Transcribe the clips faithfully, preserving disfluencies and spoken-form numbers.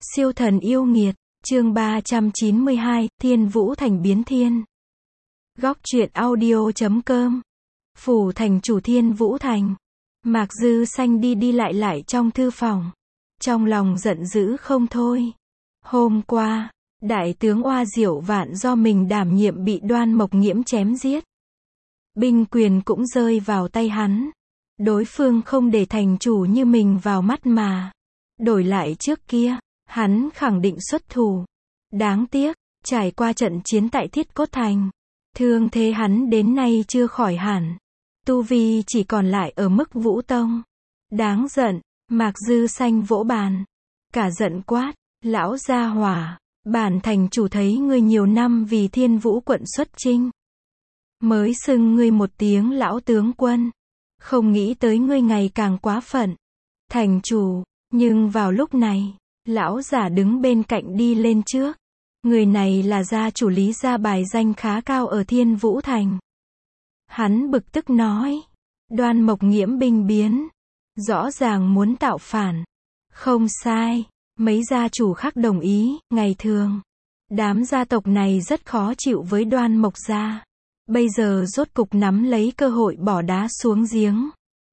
Siêu thần yêu nghiệt, chương ba trăm chín mươi hai, Thiên Vũ Thành biến thiên. Góc truyện audio chấm com. Phủ thành chủ Thiên Vũ Thành. Mạc Dư Xanh đi đi lại lại trong thư phòng. Trong lòng giận dữ không thôi. Hôm qua, đại tướng Oa Diệu Vạn do mình đảm nhiệm bị Đoan Mộc Nghiễm chém giết. Binh quyền cũng rơi vào tay hắn. Đối phương không để thành chủ như mình vào mắt mà. Đổi lại trước kia, hắn khẳng định xuất thủ. Đáng tiếc, trải qua trận chiến tại Thiết Cốt Thành, thương thế hắn đến nay chưa khỏi hẳn. Tu vi chỉ còn lại ở mức Vũ Tông. Đáng giận, Mạc Dư Xanh vỗ bàn. Cả giận quát, lão gia hỏa, bản thành chủ thấy ngươi nhiều năm vì Thiên Vũ quận xuất chinh. Mới xưng ngươi một tiếng lão tướng quân. Không nghĩ tới ngươi ngày càng quá phận. Thành chủ, nhưng vào lúc này, lão giả đứng bên cạnh đi lên trước. Người này là gia chủ Lý gia bài danh khá cao ở Thiên Vũ Thành. Hắn bực tức nói, Đoan Mộc Nghiễm binh biến, rõ ràng muốn tạo phản. Không sai, mấy gia chủ khác đồng ý, ngày thường, đám gia tộc này rất khó chịu với Đoan Mộc gia. Bây giờ rốt cục nắm lấy cơ hội bỏ đá xuống giếng.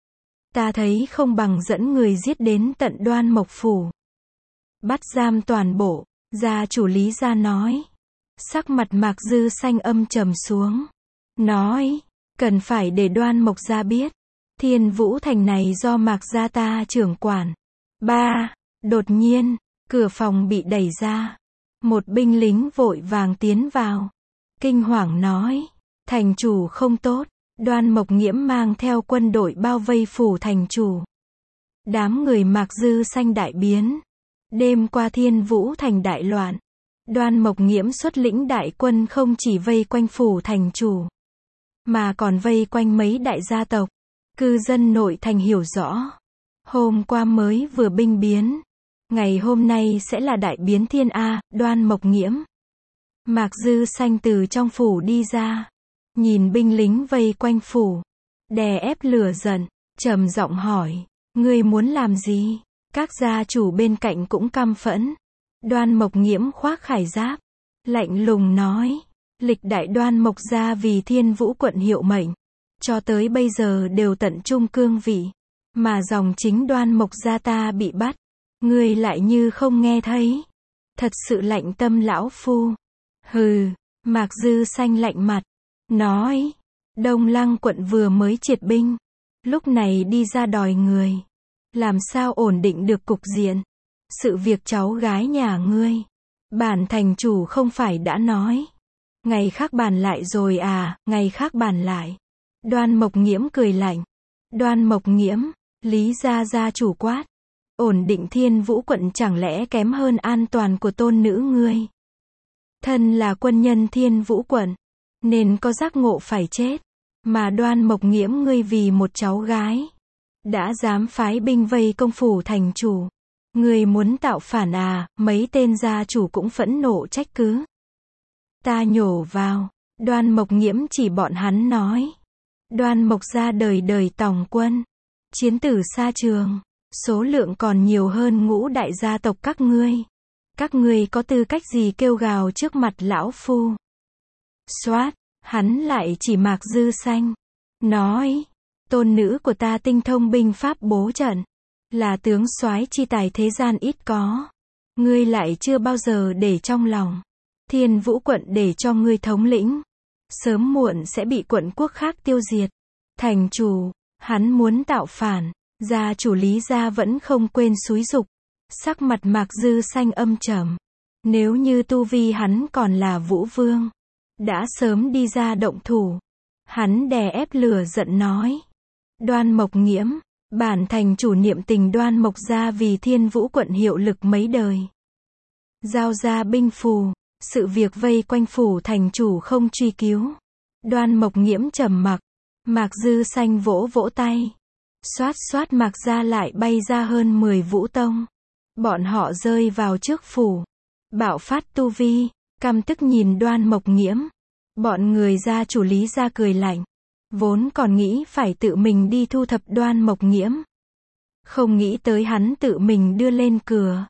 Ta thấy không bằng dẫn người giết đến tận Đoan Mộc phủ. Bắt giam toàn bộ, gia chủ Lý gia nói. Sắc mặt Mạc Dư Xanh âm trầm xuống. Nói, cần phải để Đoan Mộc gia biết. Thiên Vũ Thành này do Mạc gia ta trưởng quản. Ba, đột nhiên, cửa phòng bị đẩy ra. Một binh lính vội vàng tiến vào. Kinh hoàng nói, thành chủ không tốt. Đoan Mộc Nghiễm mang theo quân đội bao vây phủ thành chủ. Đám người Mạc Dư Xanh đại biến. Đêm qua Thiên Vũ Thành đại loạn. Đoan Mộc Nghiễm xuất lĩnh đại quân không chỉ vây quanh phủ thành chủ, mà còn vây quanh mấy đại gia tộc. Cư dân nội thành hiểu rõ. Hôm qua mới vừa binh biến. Ngày hôm nay sẽ là đại biến thiên A, Đoan Mộc Nghiễm. Mạc Dư Xanh từ trong phủ đi ra. Nhìn binh lính vây quanh phủ. Đè ép lửa giận. Trầm giọng hỏi. Ngươi muốn làm gì? Các gia chủ bên cạnh cũng căm phẫn. Đoan Mộc Nghiễm khoác khải giáp. Lạnh lùng nói. Lịch đại Đoan Mộc gia vì Thiên Vũ quận hiệu mệnh. Cho tới bây giờ đều tận trung cương vị. Mà dòng chính Đoan Mộc gia ta bị bắt. Ngươi lại như không nghe thấy. Thật sự lạnh tâm lão phu. Hừ. Mạc Dư Xanh lạnh mặt. Nói. Đông Lăng quận vừa mới triệt binh. Lúc này đi ra đòi người. Làm sao ổn định được cục diện. Sự việc cháu gái nhà ngươi. Bản thành chủ không phải đã nói. Ngày khác bàn lại rồi à, ngày khác bàn lại. Đoan Mộc Nghiễm cười lạnh. Đoan Mộc Nghiễm, Lý gia gia chủ quát. Ổn định Thiên Vũ quận chẳng lẽ kém hơn an toàn của tôn nữ ngươi. Thân là quân nhân Thiên Vũ quận, nên có giác ngộ phải chết. Mà Đoan Mộc Nghiễm ngươi vì một cháu gái, đã dám phái binh vây công phủ thành chủ. Ngươi muốn tạo phản à, mấy tên gia chủ cũng phẫn nộ trách cứ. Ta nhổ vào, Đoan Mộc Nghiễm chỉ bọn hắn nói. Đoan Mộc gia đời đời tòng quân. Chiến tử xa trường, số lượng còn nhiều hơn ngũ đại gia tộc các ngươi. Các ngươi có tư cách gì kêu gào trước mặt lão phu? Xoát, hắn lại chỉ Mạc Dư Xanh. Nói, tôn nữ của ta tinh thông binh pháp bố trận. Là tướng soái chi tài thế gian ít có. Ngươi lại chưa bao giờ để trong lòng. Thiên Vũ quận để cho ngươi thống lĩnh. Sớm muộn sẽ bị quận quốc khác tiêu diệt. Thành chủ, hắn muốn tạo phản. Gia chủ Lý gia vẫn không quên xúi giục. Sắc mặt Mạc Dư Xanh âm trầm. Nếu như tu vi hắn còn là Vũ Vương, đã sớm đi ra động thủ. Hắn đè ép lửa giận nói. Đoan Mộc Nghiễm, bản thành chủ niệm tình Đoan Mộc gia vì Thiên Vũ quận hiệu lực mấy đời. Giao ra binh phù, sự việc vây quanh phủ thành chủ không truy cứu. Đoan Mộc Nghiễm trầm mặc. Mạc Dư Xanh vỗ vỗ tay. Xoát xoát Mạc gia lại bay ra hơn mười vũ tông. Bọn họ rơi vào trước phủ. Bạo phát tu vi, căm tức nhìn Đoan Mộc Nghiễm. Bọn người gia chủ Lý gia cười lạnh. Vốn còn nghĩ phải tự mình đi thu thập Đoan Mộc Nghiễm. Không nghĩ tới hắn tự mình đưa lên cửa.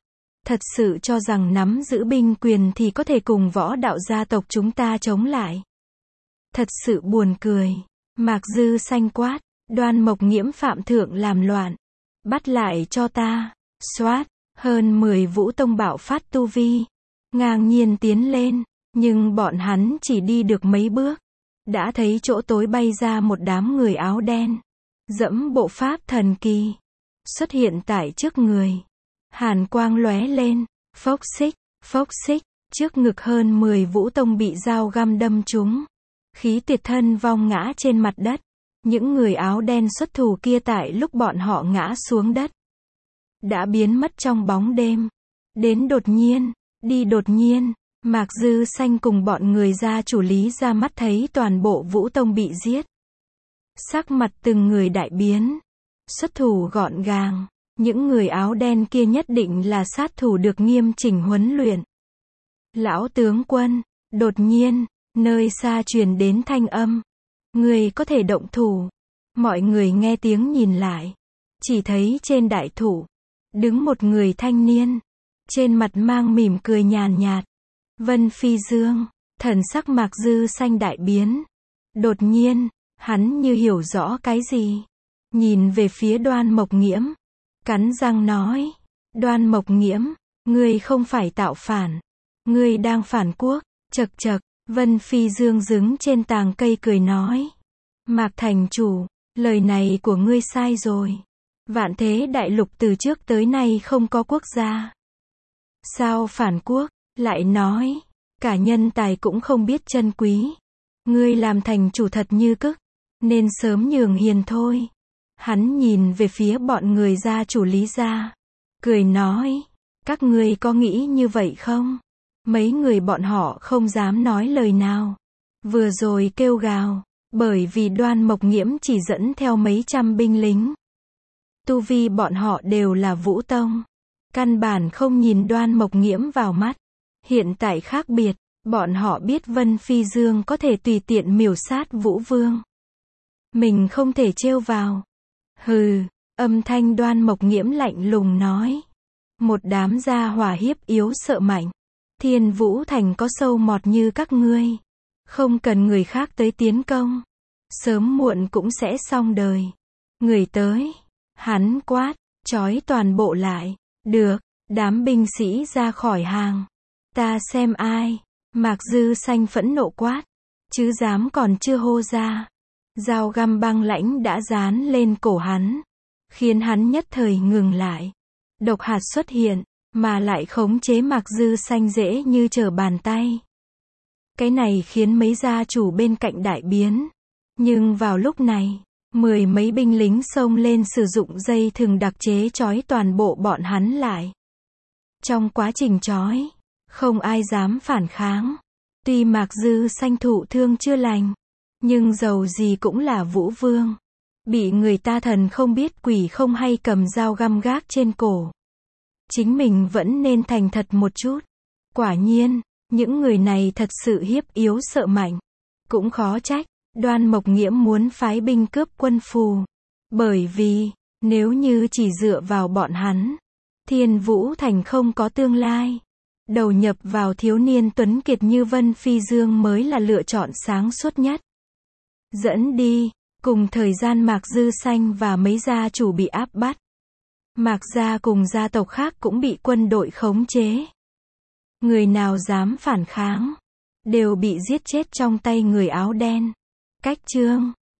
Thật sự cho rằng nắm giữ binh quyền thì có thể cùng võ đạo gia tộc chúng ta chống lại. Thật sự buồn cười. Mạc Dư Xanh quát, Đoan Mộc Nghiễm phạm thượng làm loạn. Bắt lại cho ta. Xoát, hơn mười vũ tông bạo phát tu vi. Ngang nhiên tiến lên, nhưng bọn hắn chỉ đi được mấy bước. Đã thấy chỗ tối bay ra một đám người áo đen. Dẫm bộ pháp thần kỳ. Xuất hiện tại trước người. Hàn quang lóe lên, phốc xích, phốc xích, trước ngực hơn mười vũ tông bị dao găm đâm trúng. Khí tiệt thân vong ngã trên mặt đất. Những người áo đen xuất thủ kia tại lúc bọn họ ngã xuống đất đã biến mất trong bóng đêm. Đến đột nhiên, đi đột nhiên, Mạc Dư Xanh cùng bọn người gia chủ Lý ra mắt thấy toàn bộ vũ tông bị giết. Sắc mặt từng người đại biến. Xuất thủ gọn gàng. Những người áo đen kia nhất định là sát thủ được nghiêm chỉnh huấn luyện. Lão tướng quân, đột nhiên, nơi xa truyền đến thanh âm. Người có thể động thủ. Mọi người nghe tiếng nhìn lại. Chỉ thấy trên đại thụ, đứng một người thanh niên. Trên mặt mang mỉm cười nhàn nhạt. Vân Phi Dương, thần sắc Mạc Dư Xanh đại biến. Đột nhiên, hắn như hiểu rõ cái gì. Nhìn về phía Đoan Mộc Nghiễm. Cắn răng nói. Đoan Mộc Nghiễm, ngươi không phải tạo phản. Ngươi đang phản quốc. Chậc chậc, Vân Phi Dương đứng trên tàng cây cười nói. Mạc thành chủ, lời này của ngươi sai rồi. Vạn thế đại lục từ trước tới nay không có quốc gia. Sao phản quốc, lại nói, cả nhân tài cũng không biết trân quý. Ngươi làm thành chủ thật như cức, nên sớm nhường hiền thôi. Hắn nhìn về phía bọn người gia chủ Lý gia, cười nói, các ngươi có nghĩ như vậy không? Mấy người bọn họ không dám nói lời nào. Vừa rồi kêu gào, bởi vì Đoan Mộc Nghiễm chỉ dẫn theo mấy trăm binh lính. Tu vi bọn họ đều là vũ tông. Căn bản không nhìn Đoan Mộc Nghiễm vào mắt. Hiện tại khác biệt, bọn họ biết Vân Phi Dương có thể tùy tiện miểu sát Vũ Vương. Mình không thể trêu vào. Hừ, âm thanh Đoan Mộc Nghiễm lạnh lùng nói. Một đám gia hỏa hiếp yếu sợ mạnh. Thiên Vũ Thành có sâu mọt như các ngươi. Không cần người khác tới tiến công. Sớm muộn cũng sẽ xong đời. Người tới. Hắn quát, trói toàn bộ lại. Được, đám binh sĩ ra khỏi hàng. Ta xem ai. Mạc Dư Xanh phẫn nộ quát. Chứ dám còn chưa hô ra. Dao găm băng lãnh đã dán lên cổ hắn. Khiến hắn nhất thời ngừng lại. Độc hạt xuất hiện, mà lại khống chế Mạc Dư Xanh dễ như trở bàn tay. Cái này khiến mấy gia chủ bên cạnh đại biến. Nhưng vào lúc này, mười mấy binh lính xông lên sử dụng dây thừng đặc chế trói toàn bộ bọn hắn lại. Trong quá trình trói, không ai dám phản kháng. Tuy Mạc Dư Xanh thụ thương chưa lành, nhưng dầu gì cũng là Vũ Vương. Bị người ta thần không biết quỷ không hay cầm dao găm gác trên cổ. Chính mình vẫn nên thành thật một chút. Quả nhiên, những người này thật sự hiếp yếu sợ mạnh. Cũng khó trách, Đoan Mộc Nghiễm muốn phái binh cướp quân phù. Bởi vì, nếu như chỉ dựa vào bọn hắn, Thiên Vũ Thành không có tương lai. Đầu nhập vào thiếu niên tuấn kiệt như Vân Phi Dương mới là lựa chọn sáng suốt nhất. Dẫn đi, cùng thời gian Mạc Dư Xanh và mấy gia chủ bị áp bắt. Mạc gia cùng gia tộc khác cũng bị quân đội khống chế. Người nào dám phản kháng, đều bị giết chết trong tay người áo đen. Cách chương